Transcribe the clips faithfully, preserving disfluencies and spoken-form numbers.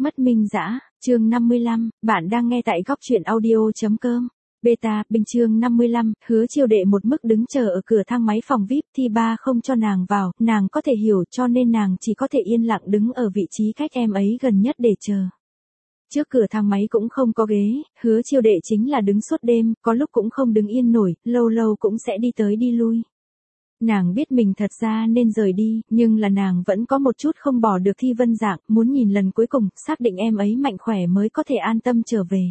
Mất Minh Dã, chương năm mươi lăm, bạn đang nghe tại góc truyện audio.com. Beta, Bình chương năm mươi lăm, Hứa Chiêu Đệ một mức đứng chờ ở cửa thang máy phòng vi ai pi, Thi Ba không cho nàng vào, nàng có thể hiểu cho nên nàng chỉ có thể yên lặng đứng ở vị trí cách em ấy gần nhất để chờ. Trước cửa thang máy cũng không có ghế, Hứa Chiêu Đệ chính là đứng suốt đêm, có lúc cũng không đứng yên nổi, lâu lâu cũng sẽ đi tới đi lui. Nàng biết mình thật ra nên rời đi, nhưng là nàng vẫn có một chút không bỏ được Thi Vân Dạng, muốn nhìn lần cuối cùng, xác định em ấy mạnh khỏe mới có thể an tâm trở về.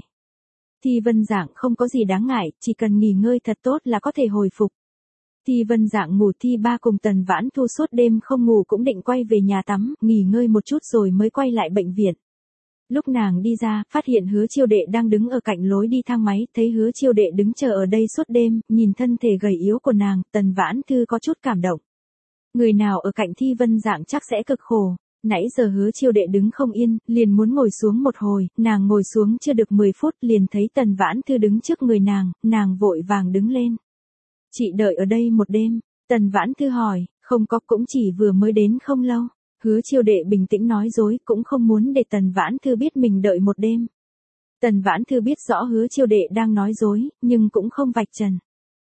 Thi Vân Dạng không có gì đáng ngại, chỉ cần nghỉ ngơi thật tốt là có thể hồi phục. Thi Vân Dạng ngủ, Thi Ba cùng Tần Vãn Thu suốt đêm không ngủ cũng định quay về nhà tắm, nghỉ ngơi một chút rồi mới quay lại bệnh viện. Lúc nàng đi ra, phát hiện Hứa Chiêu Đệ đang đứng ở cạnh lối đi thang máy, thấy Hứa Chiêu Đệ đứng chờ ở đây suốt đêm, nhìn thân thể gầy yếu của nàng, Tần Vãn Thư có chút cảm động. Người nào ở cạnh Thi Vân Dạng chắc sẽ cực khổ. Nãy giờ Hứa Chiêu Đệ đứng không yên, liền muốn ngồi xuống một hồi, nàng ngồi xuống chưa được mười phút liền thấy Tần Vãn Thư đứng trước người nàng, nàng vội vàng đứng lên. Chị đợi ở đây một đêm, Tần Vãn Thư hỏi, không có, cũng chỉ vừa mới đến không lâu. Hứa Chiêu Đệ bình tĩnh nói dối, cũng không muốn để Tần Vãn Thư biết mình đợi một đêm. Tần Vãn Thư biết rõ Hứa Chiêu Đệ đang nói dối, nhưng cũng không vạch trần.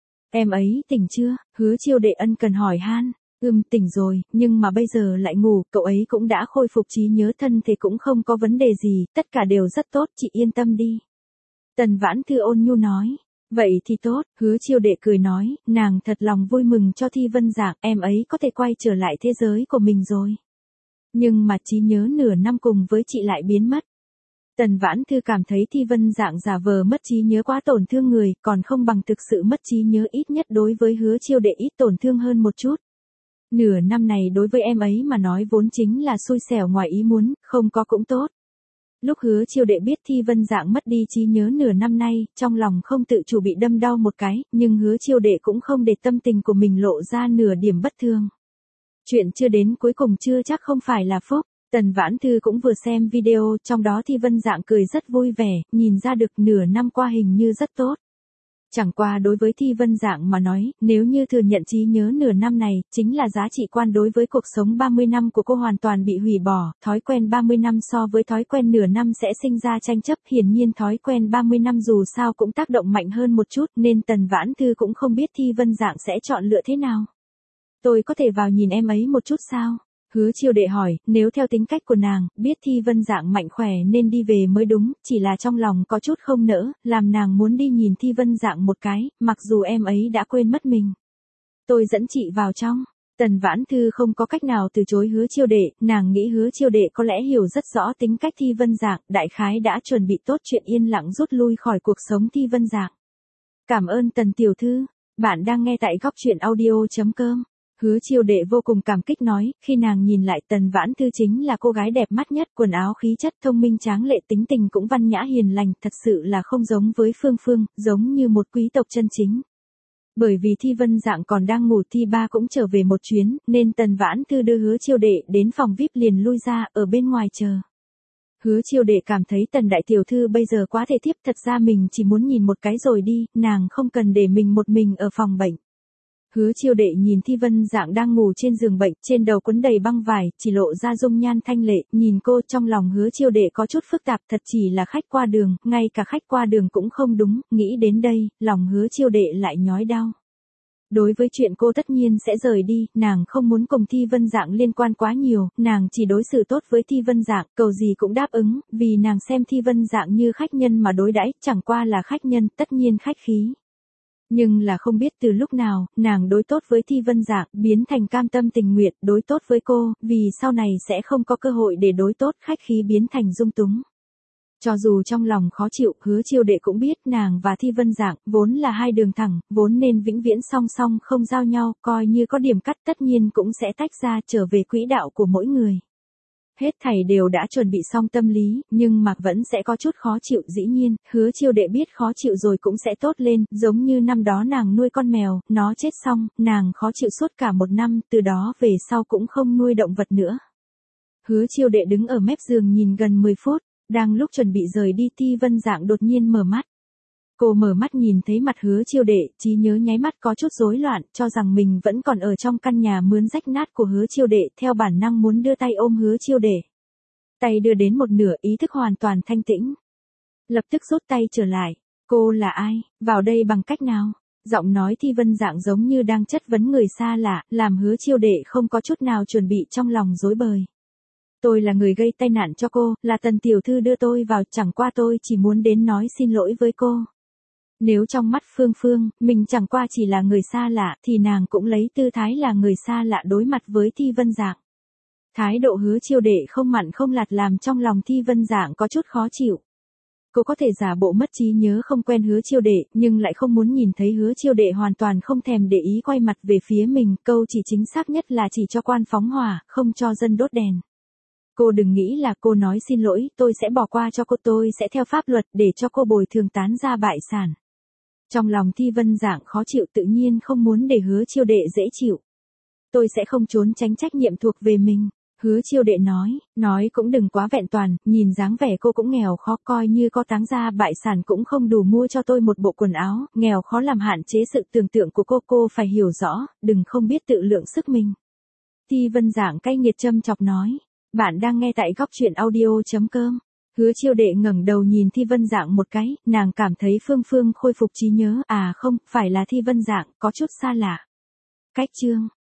Em ấy tỉnh chưa? Hứa Chiêu Đệ ân cần hỏi han. Ừm, tỉnh rồi, nhưng mà bây giờ lại ngủ, cậu ấy cũng đã khôi phục trí nhớ, thân thể cũng không có vấn đề gì, tất cả đều rất tốt, chị yên tâm đi. Tần Vãn Thư ôn nhu nói. Vậy thì tốt, Hứa Chiêu Đệ cười nói, nàng thật lòng vui mừng cho Thi Vân Dạng, em ấy có thể quay trở lại thế giới của mình rồi. Nhưng mà trí nhớ nửa năm cùng với chị lại biến mất. Tần Vãn Thư cảm thấy Thi Vân Dạng giả vờ mất trí nhớ quá tổn thương người, còn không bằng thực sự mất trí nhớ, ít nhất đối với Hứa Chiêu Đệ ít tổn thương hơn một chút. Nửa năm này đối với em ấy mà nói vốn chính là xui xẻo ngoài ý muốn, không có cũng tốt. Lúc Hứa Chiêu Đệ biết Thi Vân Dạng mất đi trí nhớ nửa năm nay, trong lòng không tự chủ bị đâm đau một cái, nhưng Hứa Chiêu Đệ cũng không để tâm tình của mình lộ ra nửa điểm bất thường. Chuyện chưa đến cuối cùng chưa chắc không phải là phúc. Tần Vãn Thư cũng vừa xem video, trong đó Thi Vân Dạng cười rất vui vẻ, nhìn ra được nửa năm qua hình như rất tốt. Chẳng qua đối với Thi Vân Dạng mà nói, nếu như thừa nhận trí nhớ nửa năm này, chính là giá trị quan đối với cuộc sống ba mươi năm của cô hoàn toàn bị hủy bỏ, thói quen ba mươi năm so với thói quen nửa năm sẽ sinh ra tranh chấp, hiển nhiên thói quen ba mươi năm dù sao cũng tác động mạnh hơn một chút, nên Tần Vãn Thư cũng không biết Thi Vân Dạng sẽ chọn lựa thế nào. Tôi có thể vào nhìn em ấy một chút sao? Hứa Chiêu Đệ hỏi, nếu theo tính cách của nàng, biết Thi Vân Dạng mạnh khỏe nên đi về mới đúng, chỉ là trong lòng có chút không nỡ, làm nàng muốn đi nhìn Thi Vân Dạng một cái, mặc dù em ấy đã quên mất mình. Tôi dẫn chị vào trong. Tần Vãn Thư không có cách nào từ chối Hứa Chiêu Đệ, nàng nghĩ Hứa Chiêu Đệ có lẽ hiểu rất rõ tính cách Thi Vân Dạng, đại khái đã chuẩn bị tốt chuyện yên lặng rút lui khỏi cuộc sống Thi Vân Dạng. Cảm ơn Tần tiểu thư, bạn đang nghe tại góc truyện audio.com. Hứa Chiêu Đệ vô cùng cảm kích nói, khi nàng nhìn lại Tần Vãn Thư chính là cô gái đẹp mắt nhất, quần áo khí chất thông minh tráng lệ, tính tình cũng văn nhã hiền lành, thật sự là không giống với Phương Phương, giống như một quý tộc chân chính. Bởi vì Thi Vân Dạng còn đang ngủ, Thi Ba cũng trở về một chuyến, nên Tần Vãn Thư đưa Hứa Chiêu Đệ đến phòng vi ai pi liền lui ra, ở bên ngoài chờ. Hứa Chiêu Đệ cảm thấy Tần đại tiểu thư bây giờ quá thể thiếp, thật ra mình chỉ muốn nhìn một cái rồi đi, nàng không cần để mình một mình ở phòng bệnh. Hứa Chiêu Đệ nhìn Thi Vân Dạng đang ngủ trên giường bệnh, trên đầu quấn đầy băng vải, chỉ lộ ra dung nhan thanh lệ, nhìn cô trong lòng Hứa Chiêu Đệ có chút phức tạp, thật chỉ là khách qua đường, ngay cả khách qua đường cũng không đúng, nghĩ đến đây, lòng Hứa Chiêu Đệ lại nhói đau. Đối với chuyện cô tất nhiên sẽ rời đi, nàng không muốn cùng Thi Vân Dạng liên quan quá nhiều, nàng chỉ đối xử tốt với Thi Vân Dạng, cầu gì cũng đáp ứng, vì nàng xem Thi Vân Dạng như khách nhân mà đối đãi, chẳng qua là khách nhân, tất nhiên khách khí. Nhưng là không biết từ lúc nào, nàng đối tốt với Thi Vân Dạng, biến thành cam tâm tình nguyện, đối tốt với cô, vì sau này sẽ không có cơ hội để đối tốt, khách khí biến thành dung túng. Cho dù trong lòng khó chịu, Hứa Chiêu Đệ cũng biết nàng và Thi Vân Dạng, vốn là hai đường thẳng, vốn nên vĩnh viễn song song không giao nhau, coi như có điểm cắt tất nhiên cũng sẽ tách ra trở về quỹ đạo của mỗi người. Hết thảy đều đã chuẩn bị xong tâm lý, nhưng mà vẫn sẽ có chút khó chịu, dĩ nhiên, Hứa Chiêu Đệ biết khó chịu rồi cũng sẽ tốt lên, giống như năm đó nàng nuôi con mèo, nó chết xong, nàng khó chịu suốt cả một năm, từ đó về sau cũng không nuôi động vật nữa. Hứa Chiêu Đệ đứng ở mép giường nhìn gần mười phút, đang lúc chuẩn bị rời đi, Thi Vân Dạng đột nhiên mở mắt. Cô mở mắt nhìn thấy mặt Hứa Chiêu Đệ, trí nhớ nháy mắt có chút rối loạn, cho rằng mình vẫn còn ở trong căn nhà mướn rách nát của Hứa Chiêu Đệ, theo bản năng muốn đưa tay ôm Hứa Chiêu Đệ. Tay đưa đến một nửa, ý thức hoàn toàn thanh tĩnh. Lập tức rút tay trở lại. Cô là ai, vào đây bằng cách nào? Giọng nói Thi Vân Dạng giống như đang chất vấn người xa lạ, làm Hứa Chiêu Đệ không có chút nào chuẩn bị, trong lòng rối bời. Tôi là người gây tai nạn cho cô, là Tần tiểu thư đưa tôi vào, chẳng qua tôi chỉ muốn đến nói xin lỗi với cô. Nếu trong mắt Phương Phương, mình chẳng qua chỉ là người xa lạ, thì nàng cũng lấy tư thái là người xa lạ đối mặt với Thi Vân Dạng. Thái độ Hứa Chiêu Đệ không mặn không lạt làm trong lòng Thi Vân Dạng có chút khó chịu. Cô có thể giả bộ mất trí nhớ không quen Hứa Chiêu Đệ, nhưng lại không muốn nhìn thấy Hứa Chiêu Đệ hoàn toàn không thèm để ý quay mặt về phía mình, câu chỉ chính xác nhất là chỉ cho quan phóng hỏa, không cho dân đốt đèn. Cô đừng nghĩ là cô nói xin lỗi, tôi sẽ bỏ qua cho cô, tôi sẽ theo pháp luật để cho cô bồi thường tán gia bại sản. Trong lòng Thi Vân Dạng khó chịu, tự nhiên không muốn để Hứa Chiêu Đệ dễ chịu. Tôi sẽ không trốn tránh trách nhiệm thuộc về mình. Hứa Chiêu Đệ nói, nói cũng đừng quá vẹn toàn, nhìn dáng vẻ cô cũng nghèo khó, coi như có táng gia bại sản cũng không đủ mua cho tôi một bộ quần áo, nghèo khó làm hạn chế sự tưởng tượng của cô, cô phải hiểu rõ, đừng không biết tự lượng sức mình. Thi Vân Dạng cay nghiệt châm chọc nói, bạn đang nghe tại góc truyện audio chấm com. Hứa Chiêu Đệ ngẩng đầu nhìn Thi Vân Dạng một cái, nàng cảm thấy Phương Phương khôi phục trí nhớ, à không, phải là Thi Vân Dạng, có chút xa lạ. Cách chương